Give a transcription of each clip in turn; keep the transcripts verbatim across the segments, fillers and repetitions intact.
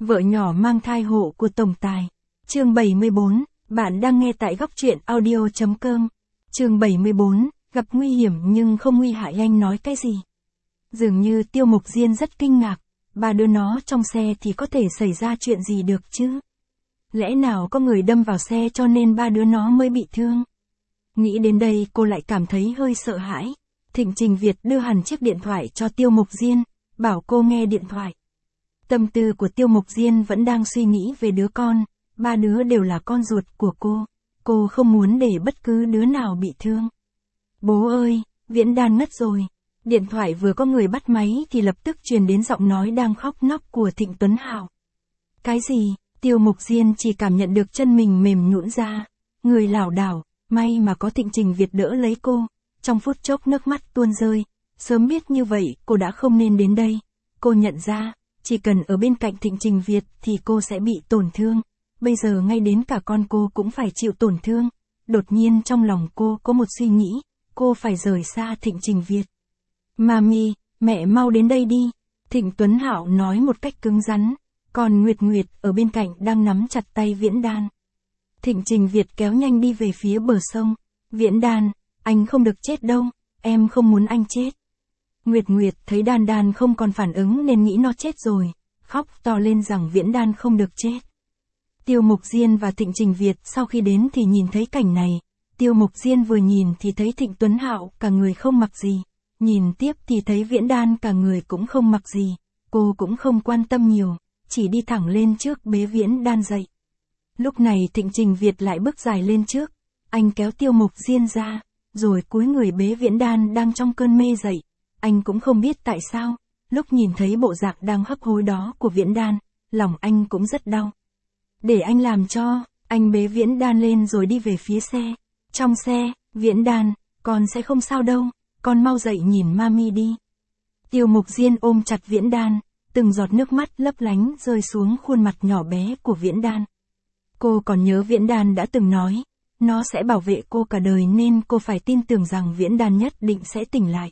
Vợ nhỏ mang thai hộ của tổng tài. Chương bảy mươi bốn, bạn đang nghe tại góc truyện audio chấm com. Chương bảy mươi bốn, gặp nguy hiểm nhưng không nguy hại, anh nói cái gì? Dường như Tiêu Mục Diên rất kinh ngạc, ba đứa nó trong xe thì có thể xảy ra chuyện gì được chứ? Lẽ nào có người đâm vào xe cho nên ba đứa nó mới bị thương? Nghĩ đến đây cô lại cảm thấy hơi sợ hãi. Thịnh Trình Việt đưa hẳn chiếc điện thoại cho Tiêu Mục Diên, bảo cô nghe điện thoại. Tâm tư của Tiêu Mục Diên vẫn đang suy nghĩ về đứa con, ba đứa đều là con ruột của cô, cô không muốn để bất cứ đứa nào bị thương. Bố ơi, Viễn Đan ngất rồi. Điện thoại vừa có người bắt máy thì lập tức truyền đến giọng nói đang khóc nấc của Thịnh Tuấn Hạo. Cái gì? Tiêu Mục Diên chỉ cảm nhận được chân mình mềm nhũn ra, người lảo đảo, may mà có Thịnh Trình Việt đỡ lấy cô, trong phút chốc nước mắt tuôn rơi, sớm biết như vậy cô đã không nên đến đây. Cô nhận ra, chỉ cần ở bên cạnh Thịnh Trình Việt thì cô sẽ bị tổn thương, bây giờ ngay đến cả con cô cũng phải chịu tổn thương. Đột nhiên trong lòng cô có một suy nghĩ, cô phải rời xa Thịnh Trình Việt. Mami, mẹ mau đến đây đi, Thịnh Tuấn Hạo nói một cách cứng rắn, còn Nguyệt Nguyệt ở bên cạnh đang nắm chặt tay Viễn Đan. Thịnh Trình Việt kéo nhanh đi về phía bờ sông. Viễn Đan, anh không được chết đâu, em không muốn anh chết. Nguyệt Nguyệt thấy Đan Đan không còn phản ứng nên nghĩ nó chết rồi, khóc to lên rằng Viễn Đan không được chết. Tiêu Mục Diên và Thịnh Trình Việt sau khi đến thì nhìn thấy cảnh này. Tiêu Mục Diên vừa nhìn thì thấy Thịnh Tuấn Hạo cả người không mặc gì, nhìn tiếp thì thấy Viễn Đan cả người cũng không mặc gì. Cô cũng không quan tâm nhiều, chỉ đi thẳng lên trước bế Viễn Đan dậy. Lúc này Thịnh Trình Việt lại bước dài lên trước, anh kéo Tiêu Mục Diên ra, rồi cúi người bế Viễn Đan đang trong cơn mê dậy. Anh cũng không biết tại sao, lúc nhìn thấy bộ dạng đang hấp hối đó của Viễn Đan, lòng anh cũng rất đau. Để anh làm cho, anh bế Viễn Đan lên rồi đi về phía xe. Trong xe, Viễn Đan, con sẽ không sao đâu, con mau dậy nhìn mami đi. Tiêu Mục Diên ôm chặt Viễn Đan, từng giọt nước mắt lấp lánh rơi xuống khuôn mặt nhỏ bé của Viễn Đan. Cô còn nhớ Viễn Đan đã từng nói, nó sẽ bảo vệ cô cả đời nên cô phải tin tưởng rằng Viễn Đan nhất định sẽ tỉnh lại.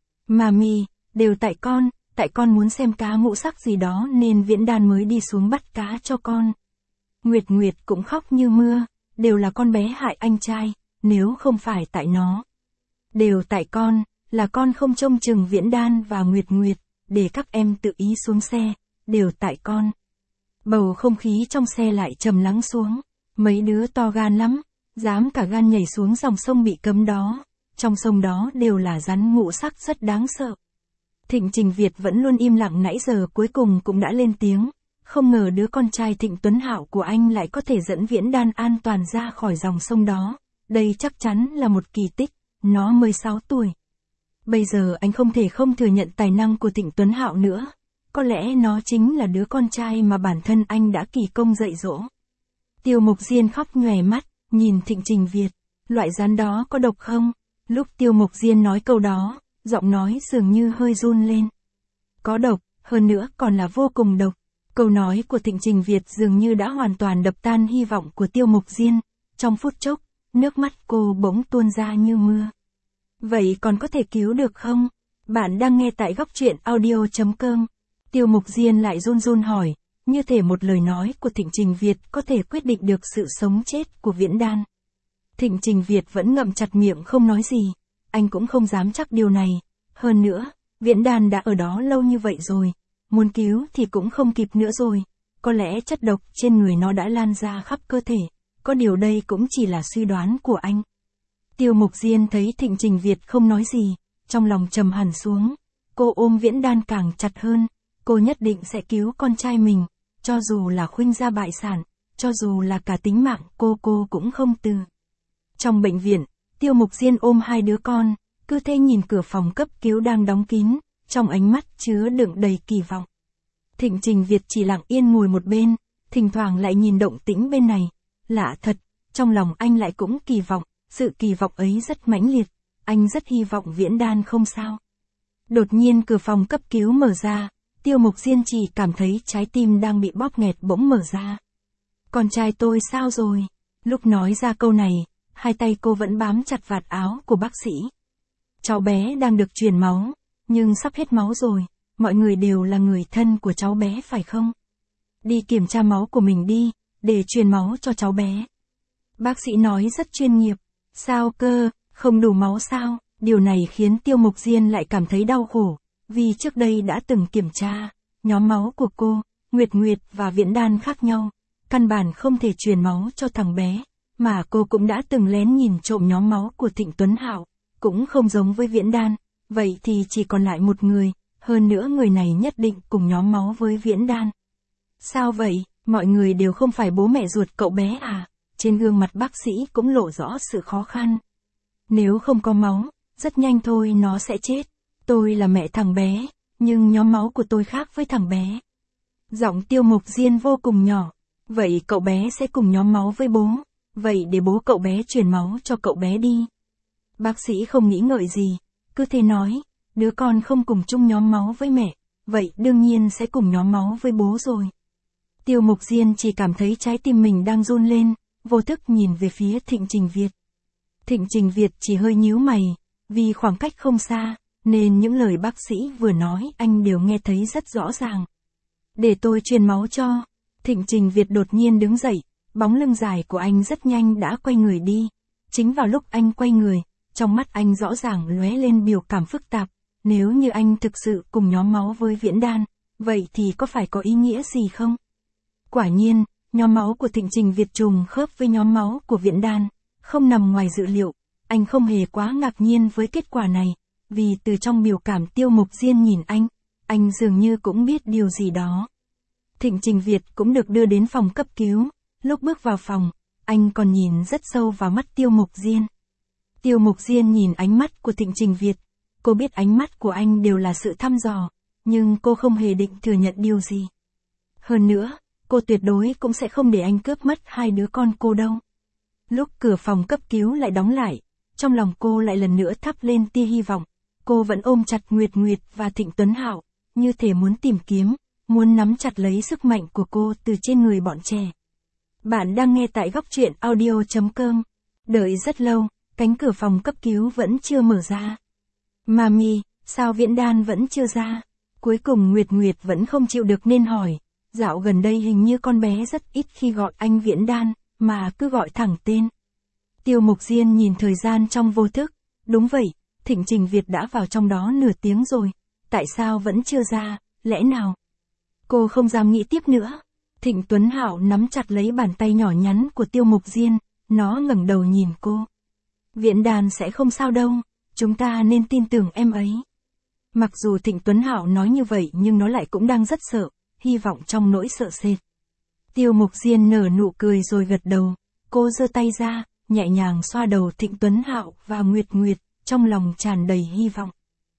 Mami, đều tại con, tại con muốn xem cá ngũ sắc gì đó nên Viễn Đan mới đi xuống bắt cá cho con. Nguyệt Nguyệt cũng khóc như mưa, đều là con bé hại anh trai, nếu không phải tại nó. Đều tại con, là con không trông chừng Viễn Đan và Nguyệt Nguyệt, để các em tự ý xuống xe, đều tại con. Bầu không khí trong xe lại trầm lắng xuống, mấy đứa to gan lắm, dám cả gan nhảy xuống dòng sông bị cấm đó, trong sông đó đều là rắn ngũ sắc rất đáng sợ. Thịnh Trình Việt vẫn luôn im lặng nãy giờ cuối cùng cũng đã lên tiếng, không ngờ đứa con trai Thịnh Tuấn Hạo của anh lại có thể dẫn Viễn Đan an toàn ra khỏi dòng sông đó, đây chắc chắn là một kỳ tích, nó mới sáu tuổi. Bây giờ anh không thể không thừa nhận tài năng của Thịnh Tuấn Hạo nữa, có lẽ nó chính là đứa con trai mà bản thân anh đã kỳ công dạy dỗ. Tiêu Mục Diên khóc nhòe mắt, nhìn Thịnh Trình Việt, loại rắn đó có độc không? Lúc Tiêu Mục Diên nói câu đó, giọng nói dường như hơi run lên. Có độc, hơn nữa còn là vô cùng độc. Câu nói của Thịnh Trình Việt dường như đã hoàn toàn đập tan hy vọng của Tiêu Mục Diên. Trong phút chốc, nước mắt cô bỗng tuôn ra như mưa. Vậy còn có thể cứu được không? Bạn đang nghe tại góc truyện audio chấm com. Tiêu Mục Diên lại run run hỏi, như thể một lời nói của Thịnh Trình Việt có thể quyết định được sự sống chết của Viễn Đan. Thịnh Trình Việt vẫn ngậm chặt miệng không nói gì, anh cũng không dám chắc điều này. Hơn nữa, Viễn Đan đã ở đó lâu như vậy rồi, muốn cứu thì cũng không kịp nữa rồi, có lẽ chất độc trên người nó đã lan ra khắp cơ thể, có điều đây cũng chỉ là suy đoán của anh. Tiêu Mục Diên thấy Thịnh Trình Việt không nói gì, trong lòng trầm hẳn xuống, cô ôm Viễn Đan càng chặt hơn, cô nhất định sẽ cứu con trai mình, cho dù là khuynh gia bại sản, cho dù là cả tính mạng cô cô cũng không từ. Trong bệnh viện, Tiêu Mục Diên ôm hai đứa con, cứ thế nhìn cửa phòng cấp cứu đang đóng kín, trong ánh mắt chứa đựng đầy kỳ vọng. Thịnh Trình Việt chỉ lặng yên ngồi một bên, thỉnh thoảng lại nhìn động tĩnh bên này, lạ thật, trong lòng anh lại cũng kỳ vọng, sự kỳ vọng ấy rất mãnh liệt, anh rất hy vọng Viễn Đan không sao. Đột nhiên cửa phòng cấp cứu mở ra, Tiêu Mục Diên chỉ cảm thấy trái tim đang bị bóp nghẹt bỗng mở ra. Con trai tôi sao rồi? Lúc nói ra câu này, hai tay cô vẫn bám chặt vạt áo của bác sĩ. Cháu bé đang được truyền máu, nhưng sắp hết máu rồi, mọi người đều là người thân của cháu bé phải không? đi kiểm tra máu của mình đi, để truyền máu cho cháu bé. Bác sĩ nói rất chuyên nghiệp. Sao cơ, không đủ máu sao? Điều này khiến Tiêu Mục Diên lại cảm thấy đau khổ, vì trước đây đã từng kiểm tra, nhóm máu của cô, Nguyệt Nguyệt và Viễn Đan khác nhau, căn bản không thể truyền máu cho thằng bé, mà cô cũng đã từng lén nhìn trộm nhóm máu của Thịnh Tuấn Hạo, cũng không giống với Viễn Đan, vậy thì chỉ còn lại một người, hơn nữa người này nhất định cùng nhóm máu với Viễn Đan. Sao vậy, mọi người đều không phải bố mẹ ruột cậu bé à? Trên gương mặt bác sĩ cũng lộ rõ sự khó khăn. Nếu không có máu, rất nhanh thôi nó sẽ chết. Tôi là mẹ thằng bé, nhưng nhóm máu của tôi khác với thằng bé. Giọng Tiêu Mục Diên vô cùng nhỏ. Vậy cậu bé sẽ cùng nhóm máu với bố. Vậy để bố cậu bé truyền máu cho cậu bé đi. Bác sĩ không nghĩ ngợi gì, cứ thế nói, đứa con không cùng chung nhóm máu với mẹ, vậy đương nhiên sẽ cùng nhóm máu với bố rồi. Tiêu Mục Diên chỉ cảm thấy trái tim mình đang run lên, vô thức nhìn về phía Thịnh Trình Việt. Thịnh Trình Việt chỉ hơi nhíu mày, vì khoảng cách không xa, nên những lời bác sĩ vừa nói anh đều nghe thấy rất rõ ràng. Để tôi truyền máu cho. Thịnh Trình Việt đột nhiên đứng dậy, bóng lưng dài của anh rất nhanh đã quay người đi. Chính vào lúc anh quay người, trong mắt anh rõ ràng lóe lên biểu cảm phức tạp. Nếu như anh thực sự cùng nhóm máu với Viễn Đan, vậy thì có phải có ý nghĩa gì không? Quả nhiên, nhóm máu của Thịnh Trình Việt trùng khớp với nhóm máu của Viễn Đan, không nằm ngoài dự liệu. Anh không hề quá ngạc nhiên với kết quả này, vì từ trong biểu cảm Tiêu Mục Diên nhìn anh, anh dường như cũng biết điều gì đó. Thịnh Trình Việt cũng được đưa đến phòng cấp cứu, lúc bước vào phòng, anh còn nhìn rất sâu vào mắt Tiêu Mục Diên. Tiêu Mục Diên nhìn ánh mắt của Thịnh Trình Việt, cô biết ánh mắt của anh đều là sự thăm dò, nhưng cô không hề định thừa nhận điều gì. Hơn nữa, cô tuyệt đối cũng sẽ không để anh cướp mất hai đứa con cô đâu. Lúc cửa phòng cấp cứu lại đóng lại, trong lòng cô lại lần nữa thắp lên tia hy vọng. Cô vẫn ôm chặt Nguyệt Nguyệt và Thịnh Tuấn Hạo, như thể muốn tìm kiếm, muốn nắm chặt lấy sức mạnh của cô từ trên người bọn trẻ. Bạn đang nghe tại góc truyện audio chấm com. Đợi rất lâu, cánh cửa phòng cấp cứu vẫn chưa mở ra. Mami, sao Viễn Đan vẫn chưa ra? Cuối cùng Nguyệt Nguyệt vẫn không chịu được nên hỏi. Dạo gần đây hình như con bé rất ít khi gọi anh Viễn Đan, mà cứ gọi thẳng tên. Tiêu Mục Diên nhìn thời gian trong vô thức. Đúng vậy, Thịnh Trình Việt đã vào trong đó nửa tiếng rồi. Tại sao vẫn chưa ra, lẽ nào? Cô không dám nghĩ tiếp nữa. Thịnh Tuấn Hạo nắm chặt lấy bàn tay nhỏ nhắn của Tiêu Mục Diên, nó ngẩng đầu nhìn cô. Viễn Đan sẽ không sao đâu, chúng ta nên tin tưởng em ấy. Mặc dù Thịnh Tuấn Hạo nói như vậy nhưng nó lại cũng đang rất sợ, hy vọng trong nỗi sợ sệt. Tiêu Mục Diên nở nụ cười rồi gật đầu, cô giơ tay ra, nhẹ nhàng xoa đầu Thịnh Tuấn Hạo và Nguyệt Nguyệt, trong lòng tràn đầy hy vọng.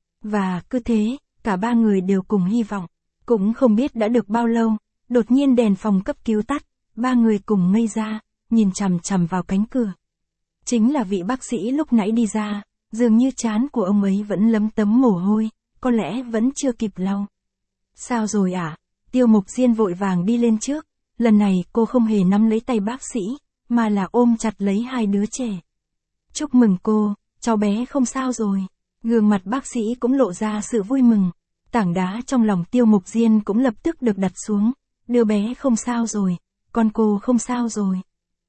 Và cứ thế, cả ba người đều cùng hy vọng. Cũng không biết đã được bao lâu, đột nhiên đèn phòng cấp cứu tắt, ba người cùng ngây ra, nhìn chằm chằm vào cánh cửa. Chính là vị bác sĩ lúc nãy đi ra, dường như trán của ông ấy vẫn lấm tấm mồ hôi, có lẽ vẫn chưa kịp lau. Sao rồi ạ? À? Tiêu Mục Diên vội vàng đi lên trước, lần này cô không hề nắm lấy tay bác sĩ, mà là ôm chặt lấy hai đứa trẻ. Chúc mừng cô, cháu bé không sao rồi. Gương mặt bác sĩ cũng lộ ra sự vui mừng. Tảng đá trong lòng Tiêu Mục Diên cũng lập tức được đặt xuống. Đứa bé không sao rồi, con cô không sao rồi.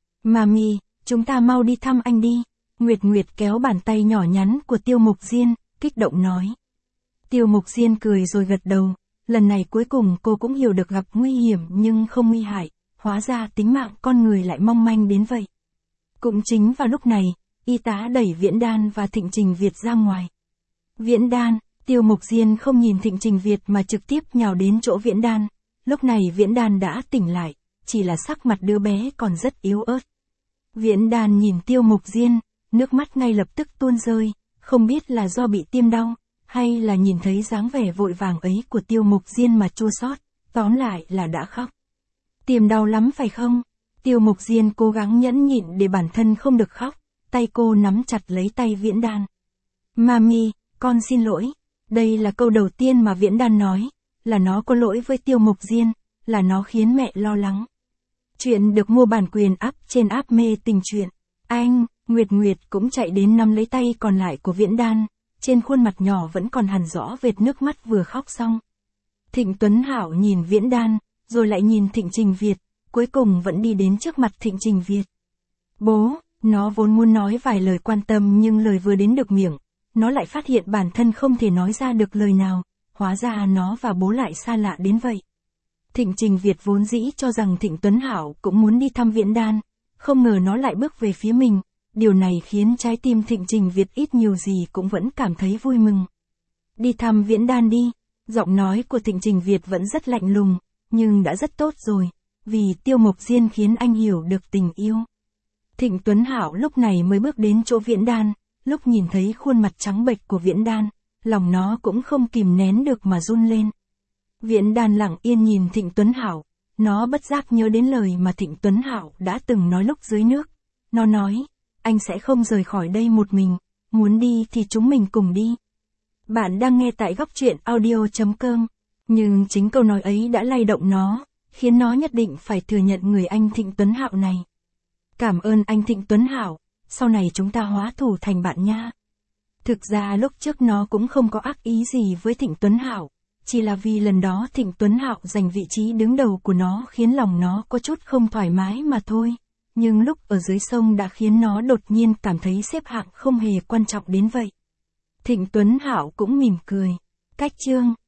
Mami, chúng ta mau đi thăm anh đi. Nguyệt Nguyệt kéo bàn tay nhỏ nhắn của Tiêu Mục Diên, kích động nói. Tiêu Mục Diên cười rồi gật đầu. Lần này cuối cùng cô cũng hiểu được gặp nguy hiểm nhưng không nguy hại. Hóa ra tính mạng con người lại mong manh đến vậy. Cũng chính vào lúc này, y tá đẩy Viễn Đan và Thịnh Trình Việt ra ngoài. Viễn Đan, Tiêu Mục Diên không nhìn Thịnh Trình Việt mà trực tiếp nhào đến chỗ Viễn Đan. Lúc này Viễn Đan đã tỉnh lại, chỉ là sắc mặt đứa bé còn rất yếu ớt. Viễn Đan nhìn Tiêu Mục Diên, nước mắt ngay lập tức tuôn rơi, không biết là do bị tiêm đau, hay là nhìn thấy dáng vẻ vội vàng ấy của Tiêu Mục Diên mà chua xót, tóm lại là đã khóc. Tiêm đau lắm phải không? Tiêu Mục Diên cố gắng nhẫn nhịn để bản thân không được khóc, tay cô nắm chặt lấy tay Viễn Đan. Mami, con xin lỗi. Đây là câu đầu tiên mà Viễn Đan nói, là nó có lỗi với Tiêu Mục Diên, là nó khiến mẹ lo lắng. Chuyện được mua bản quyền app trên app Mê Tình Truyện. Anh, Nguyệt Nguyệt cũng chạy đến nắm lấy tay còn lại của Viễn Đan, trên khuôn mặt nhỏ vẫn còn hằn rõ vệt nước mắt vừa khóc xong. Thịnh Tuấn Hạo nhìn Viễn Đan, rồi lại nhìn Thịnh Trình Việt, cuối cùng vẫn đi đến trước mặt Thịnh Trình Việt. Bố, nó vốn muốn nói vài lời quan tâm nhưng lời vừa đến được miệng, nó lại phát hiện bản thân không thể nói ra được lời nào, hóa ra nó và bố lại xa lạ đến vậy. Thịnh Trình Việt vốn dĩ cho rằng Thịnh Tuấn Hảo cũng muốn đi thăm Viễn Đan, không ngờ nó lại bước về phía mình, điều này khiến trái tim Thịnh Trình Việt ít nhiều gì cũng vẫn cảm thấy vui mừng. Đi thăm Viễn Đan đi, giọng nói của Thịnh Trình Việt vẫn rất lạnh lùng, nhưng đã rất tốt rồi, vì Tiêu Mộc Diên khiến anh hiểu được tình yêu. Thịnh Tuấn Hảo lúc này mới bước đến chỗ Viễn Đan, lúc nhìn thấy khuôn mặt trắng bệch của Viễn Đan, lòng nó cũng không kìm nén được mà run lên. Viễn Đan lặng yên nhìn Thịnh Tuấn Hảo, nó bất giác nhớ đến lời mà Thịnh Tuấn Hảo đã từng nói lúc dưới nước. Nó nói, anh sẽ không rời khỏi đây một mình, muốn đi thì chúng mình cùng đi. Bạn đang nghe tại góc truyện audio chấm com, nhưng chính câu nói ấy đã lay động nó, khiến nó nhất định phải thừa nhận người anh Thịnh Tuấn Hảo này. Cảm ơn anh Thịnh Tuấn Hảo, sau này chúng ta hóa thù thành bạn nha. Thực ra lúc trước nó cũng không có ác ý gì với Thịnh Tuấn Hảo, chỉ là vì lần đó Thịnh Tuấn Hảo giành vị trí đứng đầu của nó khiến lòng nó có chút không thoải mái mà thôi. Nhưng lúc ở dưới sông đã khiến nó đột nhiên cảm thấy xếp hạng không hề quan trọng đến vậy. Thịnh Tuấn Hảo cũng mỉm cười. Cách chương